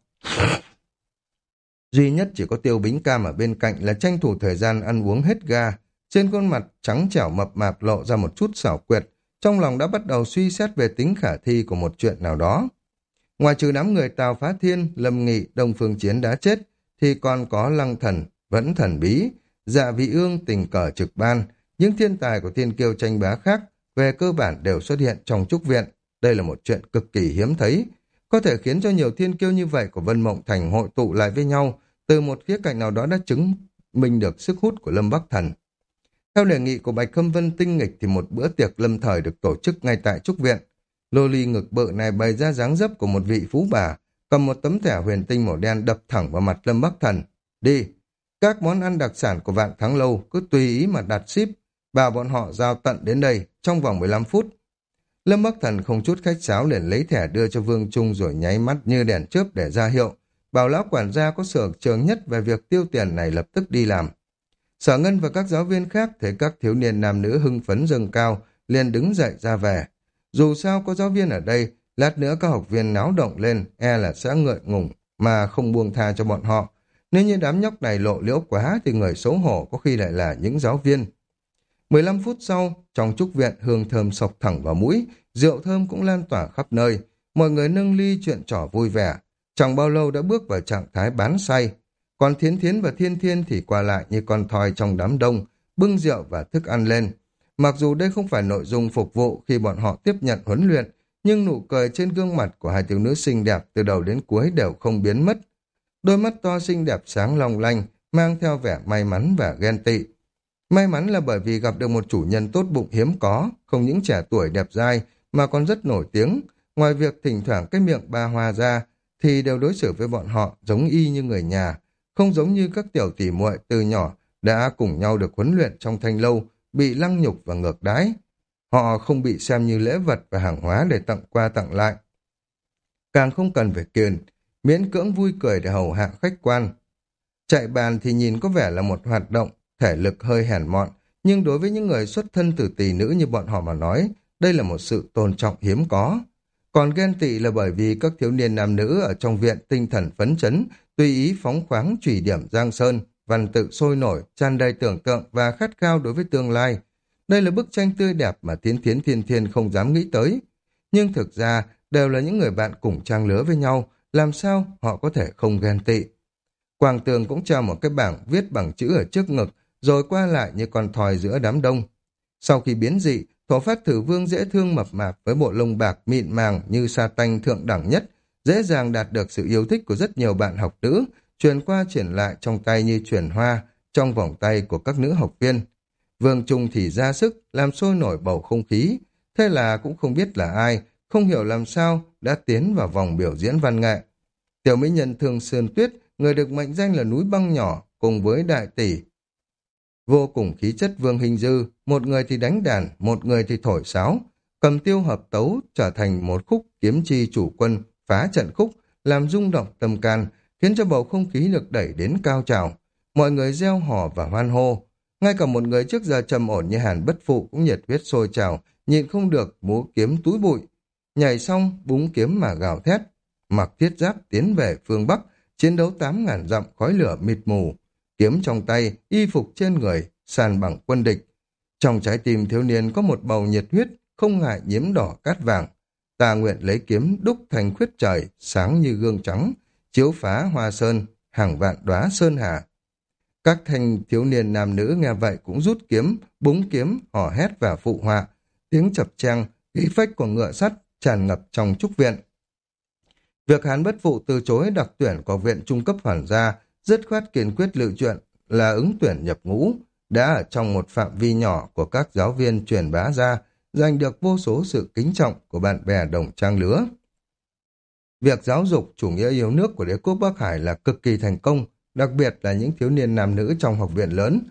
Duy nhất chỉ có Tiêu Bính Cam ở bên cạnh là tranh thủ thời gian ăn uống hết ga. Trên khuôn mặt trắng trẻo mập mạp lộ ra một chút xảo quyệt, trong lòng đã bắt đầu suy xét về tính khả thi của một chuyện nào đó. Ngoài trừ đám người Tào Phá Thiên, Lâm Nghị, Đông Phương Chiến đã chết, thì còn có Lăng Thần, Vẫn Thần Bí, Dạ Vị Ương, Tình Cờ Trực Ban, những thiên tài của thiên kiêu tranh bá khác về cơ bản đều xuất hiện trong trúc viện. Đây là một chuyện cực kỳ hiếm thấy, có thể khiến cho nhiều thiên kiêu như vậy của Vân Mộng Thành hội tụ lại với nhau, từ một khía cạnh nào đó đã chứng minh được sức hút của Lâm Bắc Thần. Theo đề nghị của Bạch Khâm Vân tinh nghịch thì một bữa tiệc lâm thời được tổ chức ngay tại trúc viện. Lô ly ngực bự này bày ra dáng dấp của một vị phú bà, cầm một tấm thẻ huyền tinh màu đen đập thẳng vào mặt Lâm Bắc Thần. Đi! Các món ăn đặc sản của Vạn Thắng Lâu cứ tùy ý mà đặt ship, bảo bọn họ giao tận đến đây trong vòng mười lăm phút. Lâm Bắc Thần không chút khách sáo liền lấy thẻ đưa cho Vương Trung rồi nháy mắt như đèn chớp để ra hiệu. Bảo lão quản gia có sở trường nhất về việc tiêu tiền này lập tức đi làm. Sở Ngân và các giáo viên khác thấy các thiếu niên nam nữ hưng phấn dâng cao, liền đứng dậy ra về. Dù sao có giáo viên ở đây, lát nữa các học viên náo động lên, e là sẽ ngượng ngùng mà không buông tha cho bọn họ. Nếu như đám nhóc này lộ liễu quá thì người xấu hổ có khi lại là những giáo viên. mười lăm phút sau, trong trúc viện hương thơm sộc thẳng vào mũi, rượu thơm cũng lan tỏa khắp nơi. Mọi người nâng ly chuyện trò vui vẻ. Chẳng bao lâu đã bước vào trạng thái bán say. Còn Thiến Thiến và Thiên Thiên thì qua lại như con thoi trong đám đông, bưng rượu và thức ăn lên. Mặc dù đây không phải nội dung phục vụ khi bọn họ tiếp nhận huấn luyện, nhưng nụ cười trên gương mặt của hai thiếu nữ xinh đẹp từ đầu đến cuối đều không biến mất. Đôi mắt to xinh đẹp sáng long lanh, mang theo vẻ may mắn và ghen tị. May mắn là bởi vì gặp được một chủ nhân tốt bụng hiếm có, không những trẻ tuổi đẹp dai mà còn rất nổi tiếng. Ngoài việc thỉnh thoảng cái miệng ba hoa ra, thì đều đối xử với bọn họ giống y như người nhà, không giống như các tiểu tỷ muội từ nhỏ đã cùng nhau được huấn luyện trong thanh lâu, bị lăng nhục và ngược đãi. Họ không bị xem như lễ vật và hàng hóa để tặng qua tặng lại. Càng không cần phải kiền, miễn cưỡng vui cười để hầu hạ khách quan. Chạy bàn thì nhìn có vẻ là một hoạt động, thể lực hơi hèn mọn, nhưng đối với những người xuất thân từ tỷ nữ như bọn họ mà nói, đây là một sự tôn trọng hiếm có. Còn ghen tị là bởi vì các thiếu niên nam nữ ở trong viện tinh thần phấn chấn, tùy ý phóng khoáng trùy điểm Giang Sơn, văn tự sôi nổi, tràn đầy tưởng tượng và khát khao đối với tương lai. Đây là bức tranh tươi đẹp mà Thiến Thiến Thiên Thiên không dám nghĩ tới. Nhưng thực ra, đều là những người bạn cùng trang lứa với nhau, làm sao họ có thể không ghen tị. Quang Tường cũng treo một cái bảng viết bằng chữ ở trước ngực, rồi qua lại như con thoi giữa đám đông. Sau khi biến dị, Thổ Phát Thử Vương dễ thương mập mạp với bộ lông bạc mịn màng như sa tanh thượng đẳng nhất, dễ dàng đạt được sự yêu thích của rất nhiều bạn học nữ, truyền qua chuyển lại trong tay như chuyển hoa trong vòng tay của các nữ học viên. Vương Trung thì ra sức làm sôi nổi bầu không khí, thế là cũng không biết là ai, không hiểu làm sao đã tiến vào vòng biểu diễn văn nghệ. Tiểu mỹ nhân Thương Sơn Tuyết, người được mệnh danh là núi băng nhỏ, cùng với đại tỷ vô cùng khí chất Vương Hình Dư, một người thì đánh đàn, một người thì thổi sáo, cầm tiêu hợp tấu trở thành một khúc kiếm chi chủ quân phá trận khúc, làm rung động tâm can, khiến cho bầu không khí được đẩy đến cao trào. Mọi người reo hò và hoan hô. Ngay cả một người trước giờ trầm ổn như Hàn Bất Phụ cũng nhiệt huyết sôi trào, nhịn không được múa kiếm túi bụi. Nhảy xong, búng kiếm mà gào thét. Mặc thiết giáp tiến về phương Bắc, chiến đấu tám ngàn dặm khói lửa mịt mù. Kiếm trong tay, y phục trên người, sàn bằng quân địch. Trong trái tim thiếu niên có một bầu nhiệt huyết, không ngại nhiễm đỏ cát vàng. Ta nguyện lấy kiếm đúc thành khuyết trời, sáng như gương trắng, chiếu phá hoa sơn, hàng vạn đóa sơn hà. Các thanh thiếu niên nam nữ nghe vậy cũng rút kiếm, búng kiếm, hò hét và phụ họa. Tiếng chập chang, khí phách của ngựa sắt tràn ngập trong trúc viện. Việc Hàn Bất Phụ từ chối đặc tuyển của viện trung cấp hoàn gia, dứt khoát kiên quyết lựa chọn là ứng tuyển nhập ngũ, đã ở trong một phạm vi nhỏ của các giáo viên truyền bá ra, giành được vô số sự kính trọng của bạn bè đồng trang lứa. Việc giáo dục chủ nghĩa yêu nước của đế quốc Bắc Hải là cực kỳ thành công, đặc biệt là những thiếu niên nam nữ trong học viện lớn.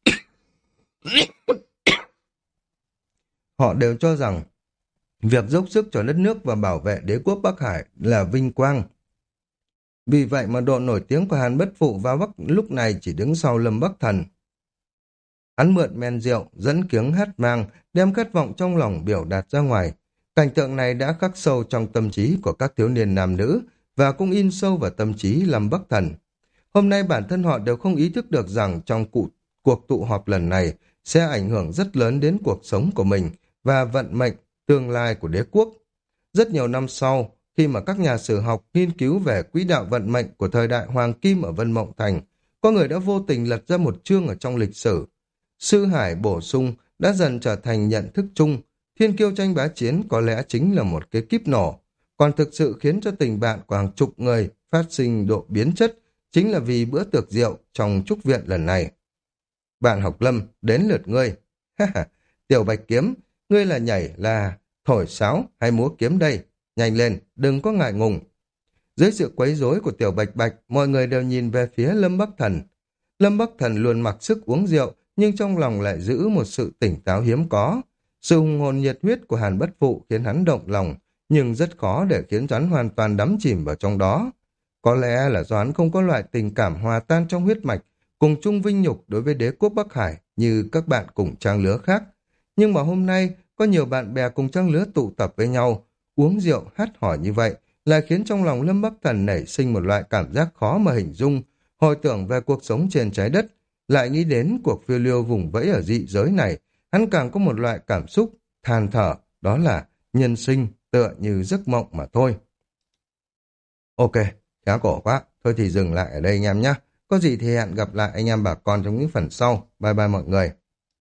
Họ đều cho rằng việc dốc sức cho đất nước và bảo vệ đế quốc Bắc Hải là vinh quang. Vì vậy mà độ nổi tiếng của Hàn Bất Phụ vào Bắc lúc này chỉ đứng sau Lâm Bắc Thần. Hắn mượn men rượu, dẫn kiếng hát vang, đem khát vọng trong lòng biểu đạt ra ngoài. Cảnh tượng này đã khắc sâu trong tâm trí của các thiếu niên nam nữ và cũng in sâu vào tâm trí Lâm Bắc Thần. Hôm nay bản thân họ đều không ý thức được rằng trong cụ, cuộc tụ họp lần này sẽ ảnh hưởng rất lớn đến cuộc sống của mình và vận mệnh, tương lai của đế quốc. Rất nhiều năm sau, khi mà các nhà sử học nghiên cứu về quỹ đạo vận mệnh của thời đại Hoàng Kim ở Vân Mộng Thành, có người đã vô tình lật ra một chương ở trong lịch sử. Sư Hải bổ sung đã dần trở thành nhận thức chung, thiên kiêu tranh bá chiến có lẽ chính là một cái kíp nổ, còn thực sự khiến cho tình bạn của hàng chục người phát sinh độ biến chất chính là vì bữa tiệc rượu trong trúc viện lần này. Bạn học Lâm, đến lượt ngươi. Tiểu Bạch Kiếm, ngươi là nhảy, là thổi sáo hay múa kiếm đây? Nhanh lên, đừng có ngại ngùng. Dưới sự quấy rối của Tiểu Bạch Bạch, mọi người đều nhìn về phía Lâm Bắc Thần. Lâm Bắc Thần luôn mặc sức uống rượu, nhưng trong lòng lại giữ một sự tỉnh táo hiếm có. Sự hùng hồn nhiệt huyết của Hàn Bất Phụ khiến hắn động lòng, nhưng rất khó để khiến hắn hoàn toàn đắm chìm vào trong đó. Có lẽ là do hắn không có loại tình cảm hòa tan trong huyết mạch, cùng chung vinh nhục đối với đế quốc Bắc Hải như các bạn cùng trang lứa khác. Nhưng mà hôm nay, có nhiều bạn bè cùng trang lứa tụ tập với nhau, uống rượu hát hỏi như vậy, lại khiến trong lòng Lâm Bắc Thần nảy sinh một loại cảm giác khó mà hình dung, hồi tưởng về cuộc sống trên trái đất, lại nghĩ đến cuộc phiêu lưu vùng vẫy ở dị giới này, hắn càng có một loại cảm xúc than thở, đó là nhân sinh tựa như giấc mộng mà thôi. Ok, khá cổ quá, thôi thì dừng lại ở đây anh em nhé. Có gì thì hẹn gặp lại anh em bà con trong những phần sau. Bye bye mọi người.